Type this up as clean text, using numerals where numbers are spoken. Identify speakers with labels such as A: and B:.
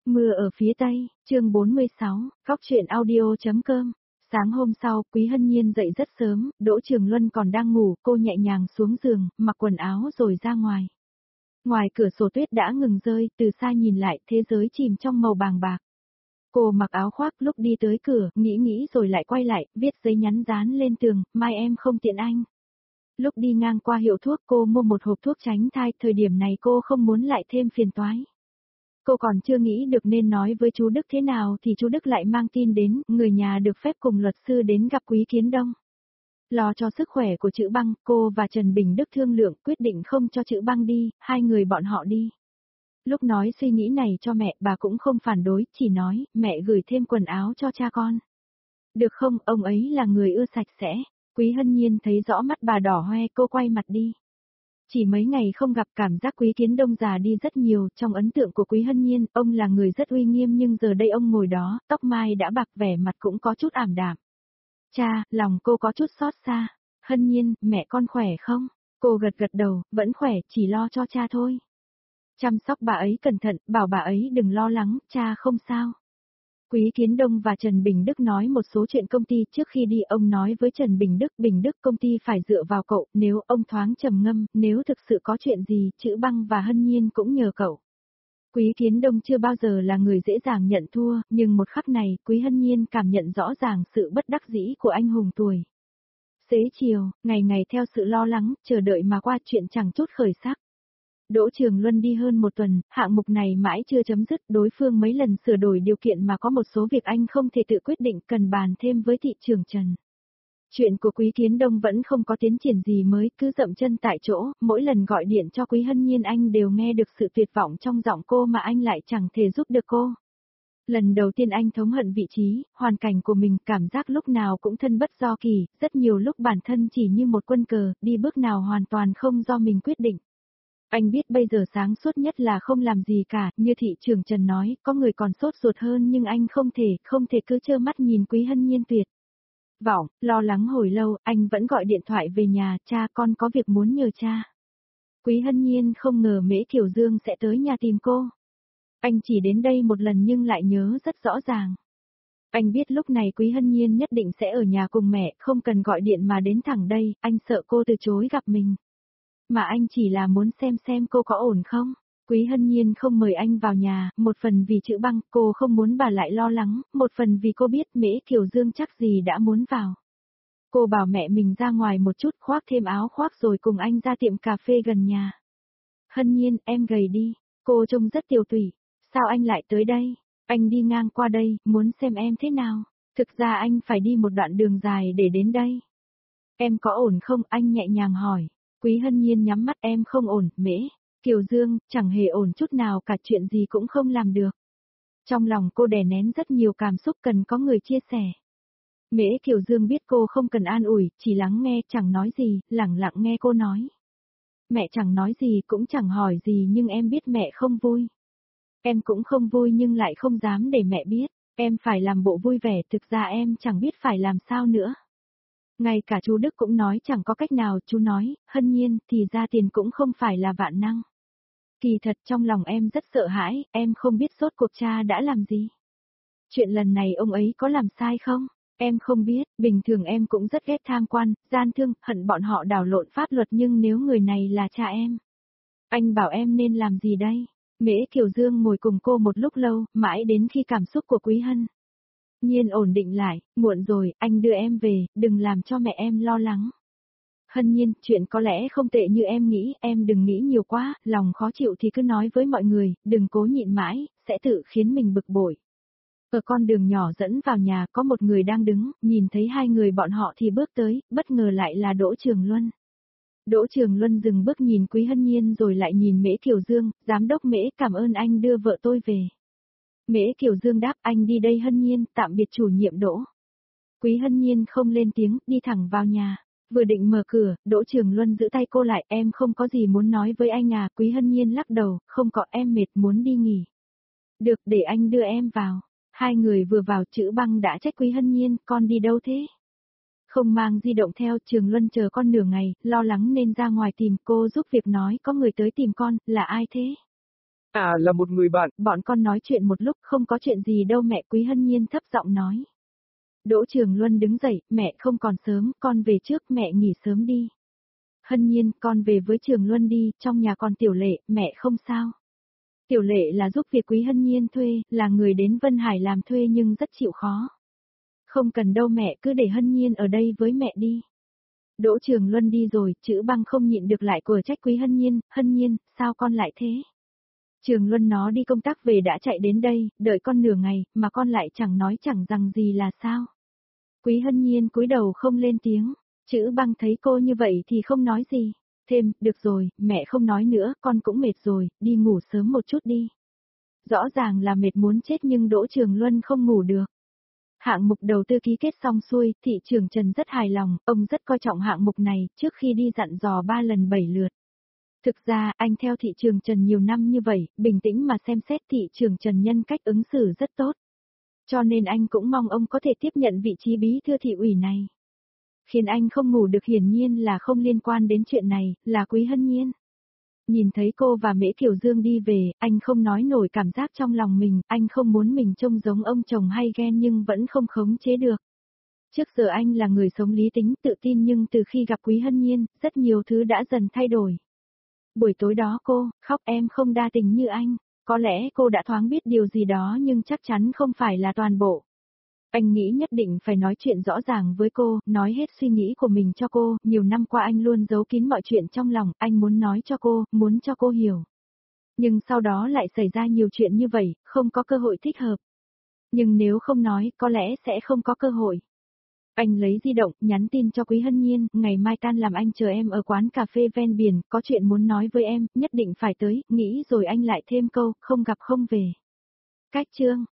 A: Mưa ở phía Tây, chương 46, Góc truyện audio.com. Sáng hôm sau, Quý Hân Nhiên dậy rất sớm, Đỗ Trường Luân còn đang ngủ, cô nhẹ nhàng xuống giường, mặc quần áo rồi ra ngoài. Ngoài cửa sổ tuyết đã ngừng rơi, từ xa nhìn lại, thế giới chìm trong màu bàng bạc. Cô mặc áo khoác lúc đi tới cửa, nghĩ rồi lại quay lại, viết giấy nhắn dán lên tường, mai em không tiện anh. Lúc đi ngang qua hiệu thuốc cô mua một hộp thuốc tránh thai, thời điểm này cô không muốn lại thêm phiền toái. Cô còn chưa nghĩ được nên nói với chú Đức thế nào thì chú Đức lại mang tin đến, người nhà được phép cùng luật sư đến gặp Quý Kiến Đông. Lo cho sức khỏe của Chữ Băng, cô và Trần Bình Đức thương lượng quyết định không cho Chữ Băng đi, hai người bọn họ đi. Lúc nói suy nghĩ này cho mẹ, bà cũng không phản đối, chỉ nói, mẹ gửi thêm quần áo cho cha con. Được không, ông ấy là người ưa sạch sẽ. Quý Hân Nhiên thấy rõ mắt bà đỏ hoe, cô quay mặt đi. Chỉ mấy ngày không gặp, cảm giác Quý Kiến Đông già đi rất nhiều, trong ấn tượng của Quý Hân Nhiên, ông là người rất uy nghiêm nhưng giờ đây ông ngồi đó, tóc mai đã bạc, vẻ mặt cũng có chút ảm đạm. Cha, lòng cô có chút xót xa. Hân Nhiên, mẹ con khỏe không? Cô gật gật đầu, vẫn khỏe, chỉ lo cho cha thôi. Chăm sóc bà ấy cẩn thận, bảo bà ấy đừng lo lắng, cha không sao. Quý Kiến Đông và Trần Bình Đức nói một số chuyện công ty, trước khi đi ông nói với Trần Bình Đức công ty phải dựa vào cậu, nếu ông thoáng trầm ngâm, nếu thực sự có chuyện gì, Chữ Băng và Hân Nhiên cũng nhờ cậu. Quý Kiến Đông chưa bao giờ là người dễ dàng nhận thua, nhưng một khắc này, Quý Hân Nhiên cảm nhận rõ ràng sự bất đắc dĩ của anh hùng tuổi. Xế chiều, ngày theo sự lo lắng, chờ đợi mà qua, chuyện chẳng chút khởi sắc. Đỗ Trường Luân đi hơn một tuần, hạng mục này mãi chưa chấm dứt, đối phương mấy lần sửa đổi điều kiện mà có một số việc anh không thể tự quyết định, cần bàn thêm với thị trường Trần. Chuyện của Quý Kiến Đông vẫn không có tiến triển gì mới, cứ dậm chân tại chỗ, mỗi lần gọi điện cho Quý Hân Nhiên anh đều nghe được sự tuyệt vọng trong giọng cô mà anh lại chẳng thể giúp được cô. Lần đầu tiên anh thống hận vị trí, hoàn cảnh của mình, cảm giác lúc nào cũng thân bất do kỳ, rất nhiều lúc bản thân chỉ như một quân cờ, đi bước nào hoàn toàn không do mình quyết định. Anh biết bây giờ sáng suốt nhất là không làm gì cả, như thị trường Trần nói, có người còn sốt ruột hơn nhưng anh không thể cứ trơ mắt nhìn Quý Hân Nhiên tuyệt vọng, lo lắng hồi lâu, anh vẫn gọi điện thoại về nhà, cha con có việc muốn nhờ cha. Quý Hân Nhiên không ngờ Mễ Kiều Dương sẽ tới nhà tìm cô. Anh chỉ đến đây một lần nhưng lại nhớ rất rõ ràng. Anh biết lúc này Quý Hân Nhiên nhất định sẽ ở nhà cùng mẹ, không cần gọi điện mà đến thẳng đây, anh sợ cô từ chối gặp mình. Mà anh chỉ là muốn xem cô có ổn không. Quý Hân Nhiên không mời anh vào nhà, một phần vì Chữ Băng, cô không muốn bà lại lo lắng, một phần vì cô biết Mễ Kiều Dương chắc gì đã muốn vào. Cô bảo mẹ mình ra ngoài một chút, khoác thêm áo khoác rồi cùng anh ra tiệm cà phê gần nhà. Hân Nhiên, em gầy đi, cô trông rất tiều tụy. Sao anh lại tới đây? Anh đi ngang qua đây, muốn xem em thế nào. Thực ra anh phải đi một đoạn đường dài để đến đây. Em có ổn không? Anh nhẹ nhàng hỏi. Quý Hân Nhiên nhắm mắt, em không ổn, Mễ Kiều Dương, chẳng hề ổn chút nào cả, chuyện gì cũng không làm được. Trong lòng cô đè nén rất nhiều cảm xúc cần có người chia sẻ. Mễ Kiều Dương biết cô không cần an ủi, chỉ lắng nghe, chẳng nói gì, lẳng lặng nghe cô nói. Mẹ chẳng nói gì cũng chẳng hỏi gì nhưng em biết mẹ không vui. Em cũng không vui nhưng lại không dám để mẹ biết, em phải làm bộ vui vẻ, thực ra em chẳng biết phải làm sao nữa. Ngay cả chú Đức cũng nói chẳng có cách nào, chú nói, Hân Nhiên, thì ra tiền cũng không phải là vạn năng. Kỳ thật trong lòng em rất sợ hãi, em không biết rốt cuộc cha đã làm gì. Chuyện lần này ông ấy có làm sai không? Em không biết, bình thường em cũng rất ghét tham quan, gian thương, hận bọn họ đảo lộn pháp luật nhưng nếu người này là cha em. Anh bảo em nên làm gì đây? Mễ Kiều Dương ngồi cùng cô một lúc lâu, mãi đến khi cảm xúc của Quý Hân Nhiên ổn định lại, muộn rồi, anh đưa em về, đừng làm cho mẹ em lo lắng. Hân Nhiên, chuyện có lẽ không tệ như em nghĩ, em đừng nghĩ nhiều quá, lòng khó chịu thì cứ nói với mọi người, đừng cố nhịn mãi, sẽ tự khiến mình bực bội. Ở con đường nhỏ dẫn vào nhà có một người đang đứng, nhìn thấy hai người bọn họ thì bước tới, bất ngờ lại là Đỗ Trường Luân. Đỗ Trường Luân dừng bước nhìn Quý Hân Nhiên rồi lại nhìn Mễ Kiều Dương, giám đốc Mễ, cảm ơn anh đưa vợ tôi về. Mễ Kiều Dương đáp, anh đi đây Hân Nhiên, tạm biệt chủ nhiệm Đỗ. Quý Hân Nhiên không lên tiếng, đi thẳng vào nhà. Vừa định mở cửa, Đỗ Trường Luân giữ tay cô lại, em không có gì muốn nói với anh à, Quý Hân Nhiên lắc đầu, không có, em mệt muốn đi nghỉ. Được, để anh đưa em vào. Hai người vừa vào, Chữ Băng đã trách Quý Hân Nhiên, con đi đâu thế? Không mang di động theo, Trường Luân chờ con nửa ngày, lo lắng nên ra ngoài tìm, cô giúp việc nói có người tới tìm con, là ai thế?
B: À là một người bạn.
A: Bọn con nói chuyện một lúc không có chuyện gì đâu mẹ, Quý Hân Nhiên thấp giọng nói. Đỗ Trường Luân đứng dậy, mẹ không còn sớm, con về trước, mẹ nghỉ sớm đi. Hân Nhiên, con về với Trường Luân đi, trong nhà còn Tiểu Lệ, mẹ không sao. Tiểu Lệ là giúp việc Quý Hân Nhiên thuê, là người đến Vân Hải làm thuê nhưng rất chịu khó. Không cần đâu mẹ, cứ để Hân Nhiên ở đây với mẹ đi. Đỗ Trường Luân đi rồi, Chữ Băng không nhịn được lại của trách Quý Hân Nhiên, sao con lại thế? Trường Luân nó đi công tác về đã chạy đến đây, đợi con nửa ngày, mà con lại chẳng nói chẳng rằng gì là sao? Quý Hân Nhiên cúi đầu không lên tiếng, Chữ Băng thấy cô như vậy thì không nói gì. Thêm, được rồi, mẹ không nói nữa, con cũng mệt rồi, đi ngủ sớm một chút đi. Rõ ràng là mệt muốn chết nhưng Đỗ Trường Luân không ngủ được. Hạng mục đầu tư ký kết xong xuôi, thị trưởng Trần rất hài lòng, ông rất coi trọng hạng mục này, trước khi đi dặn dò 3 lần 7 lượt. Thực ra, anh theo thị trường Trần nhiều năm như vậy, bình tĩnh mà xem xét thị trường Trần nhân cách ứng xử rất tốt. Cho nên anh cũng mong ông có thể tiếp nhận vị trí bí thư thị ủy này. Khiến anh không ngủ được hiển nhiên là không liên quan đến chuyện này, là Quý Hân Nhiên. Nhìn thấy cô và Mễ Kiều Dương đi về, anh không nói nổi cảm giác trong lòng mình, anh không muốn mình trông giống ông chồng hay ghen nhưng vẫn không khống chế được. Trước giờ anh là người sống lý tính tự tin nhưng từ khi gặp Quý Hân Nhiên, rất nhiều thứ đã dần thay đổi. Buổi tối đó cô, khóc em không đa tình như anh, có lẽ cô đã thoáng biết điều gì đó nhưng chắc chắn không phải là toàn bộ. Anh nghĩ nhất định phải nói chuyện rõ ràng với cô, nói hết suy nghĩ của mình cho cô, nhiều năm qua anh luôn giấu kín mọi chuyện trong lòng, anh muốn nói cho cô, muốn cho cô hiểu. Nhưng sau đó lại xảy ra nhiều chuyện như vậy, không có cơ hội thích hợp. Nhưng nếu không nói, có lẽ sẽ không có cơ hội. Anh lấy di động, nhắn tin cho Quý Hân Nhiên, ngày mai tan làm anh chờ em ở quán cà phê ven biển, có chuyện muốn nói với em, nhất định phải tới, nghĩ rồi anh lại thêm câu, không gặp không về. Cách chương